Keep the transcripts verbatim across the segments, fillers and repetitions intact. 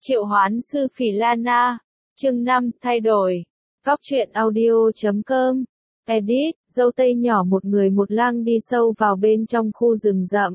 Triệu hoán sư Phỉ Lana, chương năm, thay đổi. Góc truyện audio chấm com. Edit, dâu tây nhỏ một người một lang đi sâu vào bên trong khu rừng rậm.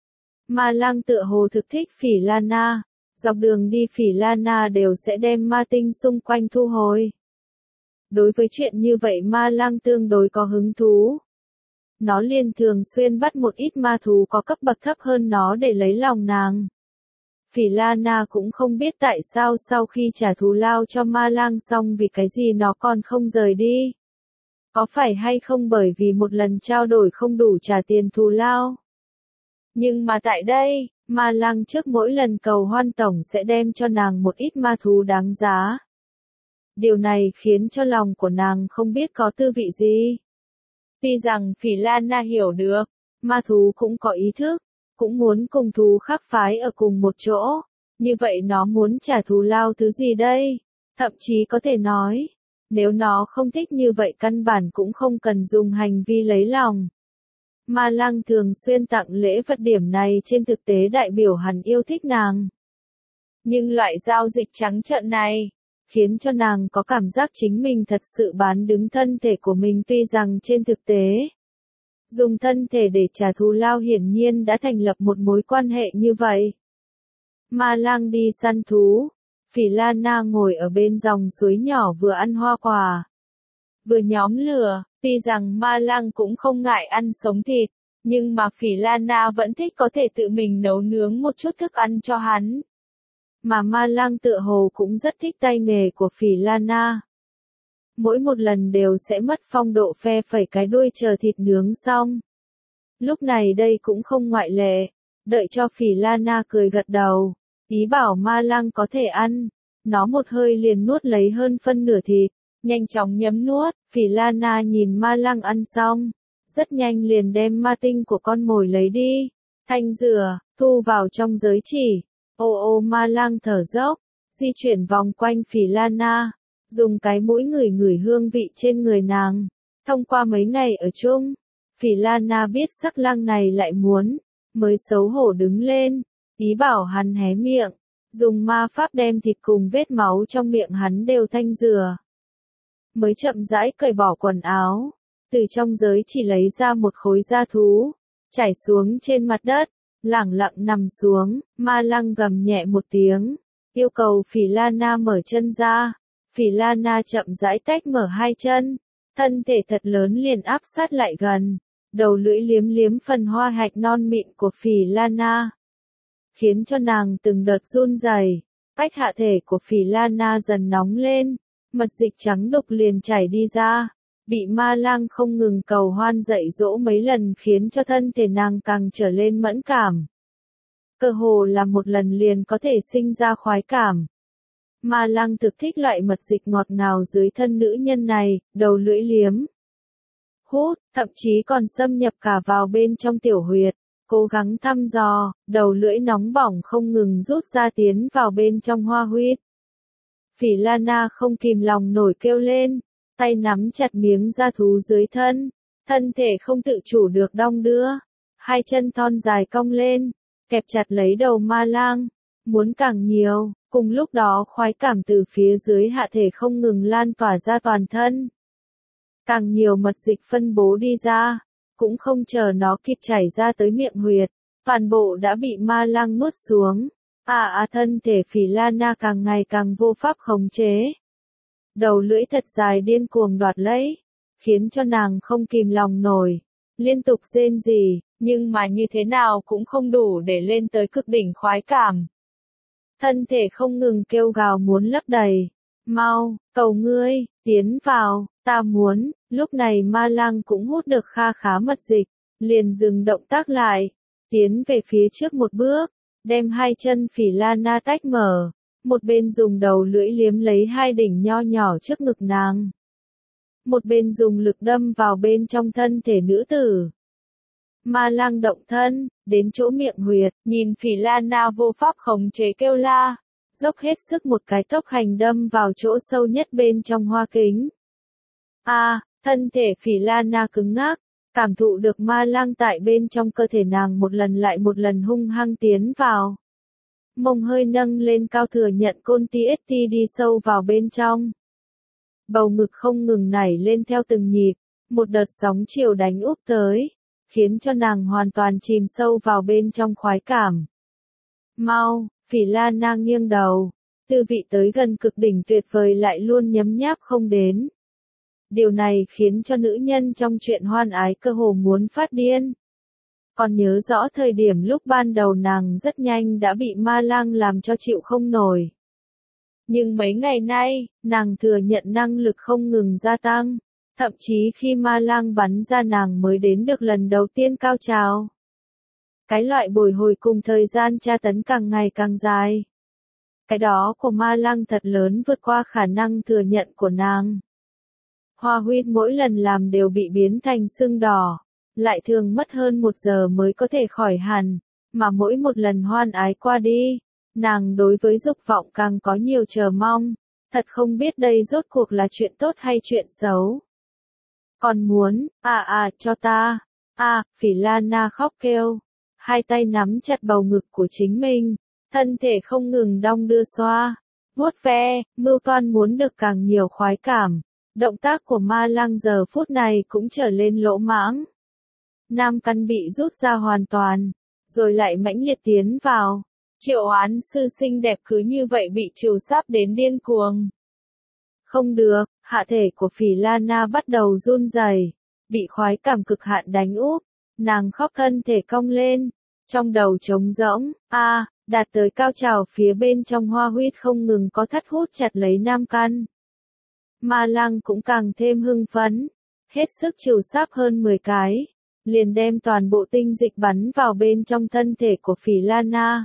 Ma lang tựa hồ thực thích Phỉ Lana. Dọc đường đi Phỉ Lana đều sẽ đem ma tinh xung quanh thu hồi. Đối với chuyện như vậy ma lang tương đối có hứng thú. Nó liền thường xuyên bắt một ít ma thú có cấp bậc thấp hơn nó để lấy lòng nàng. Phỉ Lana cũng không biết tại sao sau khi trả thù lao cho ma lang xong vì cái gì nó còn không rời đi. Có phải hay không bởi vì một lần trao đổi không đủ trả tiền thù lao? Nhưng mà tại đây, ma lang trước mỗi lần cầu hoan tổng sẽ đem cho nàng một ít ma thú đáng giá. Điều này khiến cho lòng của nàng không biết có tư vị gì. Tuy rằng Phỉ Lana hiểu được, ma thú cũng có ý thức, cũng muốn cùng thú khác phái ở cùng một chỗ, như vậy nó muốn trả thù lao thứ gì đây? Thậm chí có thể nói, nếu nó không thích như vậy căn bản cũng không cần dùng hành vi lấy lòng. Ma lang thường xuyên tặng lễ vật điểm này trên thực tế đại biểu hắn yêu thích nàng. Nhưng loại giao dịch trắng trợn này, khiến cho nàng có cảm giác chính mình thật sự bán đứng thân thể của mình tuy rằng trên thực tế. Dùng thân thể để trả thù lao hiển nhiên đã thành lập một mối quan hệ như vậy. Ma lang đi săn thú. Phỉ Lana ngồi ở bên dòng suối nhỏ vừa ăn hoa quả, vừa nhóm lửa. Tuy rằng ma lang cũng không ngại ăn sống thịt, nhưng mà Phỉ Lana vẫn thích có thể tự mình nấu nướng một chút thức ăn cho hắn. Mà ma lang tựa hồ cũng rất thích tay nghề của Phỉ Lana. Mỗi một lần đều sẽ mất phong độ phe phẩy cái đuôi chờ thịt nướng xong. Lúc này đây cũng không ngoại lệ, đợi cho Phỉ Lana cười gật đầu, ý bảo ma lang có thể ăn, nó một hơi liền nuốt lấy hơn phân nửa thịt, nhanh chóng nhấm nuốt. Phỉ Lana nhìn ma lang ăn xong, rất nhanh liền đem ma tinh của con mồi lấy đi, thanh rửa, thu vào trong giới chỉ. Ô ô ma lang thở dốc, di chuyển vòng quanh Phỉ Lana. Dùng cái mũi ngửi ngửi hương vị trên người nàng. Thông qua mấy ngày ở chung, Phỉ Lana biết sắc lang này lại muốn, mới xấu hổ đứng lên, ý bảo hắn hé miệng, dùng ma pháp đem thịt cùng vết máu trong miệng hắn đều thanh rửa. Mới chậm rãi cởi bỏ quần áo, từ trong giới chỉ lấy ra một khối da thú, trải xuống trên mặt đất, lẳng lặng nằm xuống. Ma lang gầm nhẹ một tiếng, yêu cầu Phỉ Lana mở chân ra. Phỉ Lana chậm rãi tách mở hai chân, thân thể thật lớn liền áp sát lại gần, đầu lưỡi liếm liếm phần hoa hạch non mịn của Phỉ Lana, khiến cho nàng từng đợt run rẩy. Cách hạ thể của Phỉ Lana dần nóng lên, mật dịch trắng đục liền chảy đi ra, bị ma lang không ngừng cầu hoan dạy dỗ mấy lần khiến cho thân thể nàng càng trở lên mẫn cảm. Cơ hồ là một lần liền có thể sinh ra khoái cảm. Ma lang thực thích loại mật dịch ngọt ngào dưới thân nữ nhân này, đầu lưỡi liếm, hút, thậm chí còn xâm nhập cả vào bên trong tiểu huyệt, cố gắng thăm dò, đầu lưỡi nóng bỏng không ngừng rút ra tiến vào bên trong hoa huyết. Phỉ Lana không kìm lòng nổi kêu lên, tay nắm chặt miếng da thú dưới thân, thân thể không tự chủ được đong đưa, hai chân thon dài cong lên, kẹp chặt lấy đầu ma lang, muốn càng nhiều. Cùng lúc đó khoái cảm từ phía dưới hạ thể không ngừng lan tỏa ra toàn thân. Càng nhiều mật dịch phân bố đi ra, cũng không chờ nó kịp chảy ra tới miệng huyệt, toàn bộ đã bị ma lang nuốt xuống. À à thân thể Phỉ Lana càng ngày càng vô pháp khống chế. Đầu lưỡi thật dài điên cuồng đoạt lấy, khiến cho nàng không kìm lòng nổi, liên tục rên rỉ, nhưng mà như thế nào cũng không đủ để lên tới cực đỉnh khoái cảm. Thân thể không ngừng kêu gào muốn lấp đầy. Mau, cầu ngươi, tiến vào, ta muốn. Lúc này ma lang cũng hút được kha khá mật dịch, liền dừng động tác lại, tiến về phía trước một bước, đem hai chân Phỉ Lana tách mở, một bên dùng đầu lưỡi liếm lấy hai đỉnh nho nhỏ trước ngực nàng, một bên dùng lực đâm vào bên trong thân thể nữ tử. Ma lang động thân, đến chỗ miệng huyệt, nhìn Phỉ Lana vô pháp khống chế kêu la, dốc hết sức một cái tốc hành đâm vào chỗ sâu nhất bên trong hoa kính. A, à, thân thể Phỉ Lana cứng ngắc, cảm thụ được ma lang tại bên trong cơ thể nàng một lần lại một lần hung hăng tiến vào. mông hơi nâng lên cao thừa nhận côn ti ét ti đi sâu vào bên trong. Bầu ngực không ngừng nảy lên theo từng nhịp, một đợt sóng chiều đánh úp tới, khiến cho nàng hoàn toàn chìm sâu vào bên trong khoái cảm. Mau, Phỉ Lan Na nghiêng đầu, tư vị tới gần cực đỉnh tuyệt vời lại luôn nhấm nháp không đến. Điều này khiến cho nữ nhân trong chuyện hoan ái cơ hồ muốn phát điên. Còn nhớ rõ thời điểm lúc ban đầu nàng rất nhanh đã bị ma lang làm cho chịu không nổi. Nhưng mấy ngày nay, nàng thừa nhận năng lực không ngừng gia tăng, thậm chí khi ma lang bắn ra nàng mới đến được lần đầu tiên cao trào. Cái loại bồi hồi cùng thời gian tra tấn càng ngày càng dài. Cái đó của ma lang thật lớn vượt qua khả năng thừa nhận của nàng. Hoa huyết mỗi lần làm đều bị biến thành sưng đỏ, lại thường mất hơn một giờ mới có thể khỏi hẳn, mà mỗi một lần hoan ái qua đi, nàng đối với dục vọng càng có nhiều chờ mong, thật không biết đây rốt cuộc là chuyện tốt hay chuyện xấu. Còn muốn, à à cho ta, à, Phỉ Lan Na khóc kêu, hai tay nắm chặt bầu ngực của chính mình, thân thể không ngừng đong đưa xoa, vuốt ve, mưu toan muốn được càng nhiều khoái cảm. Động tác của ma lang giờ phút này cũng trở lên lỗ mãng. Nam căn bị rút ra hoàn toàn, rồi lại mãnh liệt tiến vào. Triệu Hoán sư xinh đẹp cứ như vậy bị trừ sáp đến điên cuồng. Không được, hạ thể của Phỉ Lan Na bắt đầu run rẩy, bị khoái cảm cực hạn đánh úp, nàng khóc thân thể cong lên, trong đầu trống rỗng, a, đạt tới cao trào phía bên trong hoa huyết không ngừng có thắt hút chặt lấy nam căn. Ma lang cũng càng thêm hưng phấn, hết sức trừ sáp hơn mười cái, liền đem toàn bộ tinh dịch bắn vào bên trong thân thể của Phỉ Lan Na.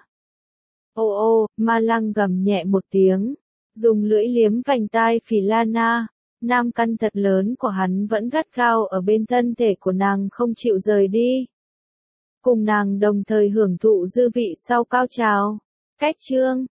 Ô ô, ma lang gầm nhẹ một tiếng, dùng lưỡi liếm vành tai Phỉ Lan Na, nam căn thật lớn của hắn vẫn gắt gao ở bên thân thể của nàng không chịu rời đi. Cùng nàng đồng thời hưởng thụ dư vị sau cao trào. Cách chương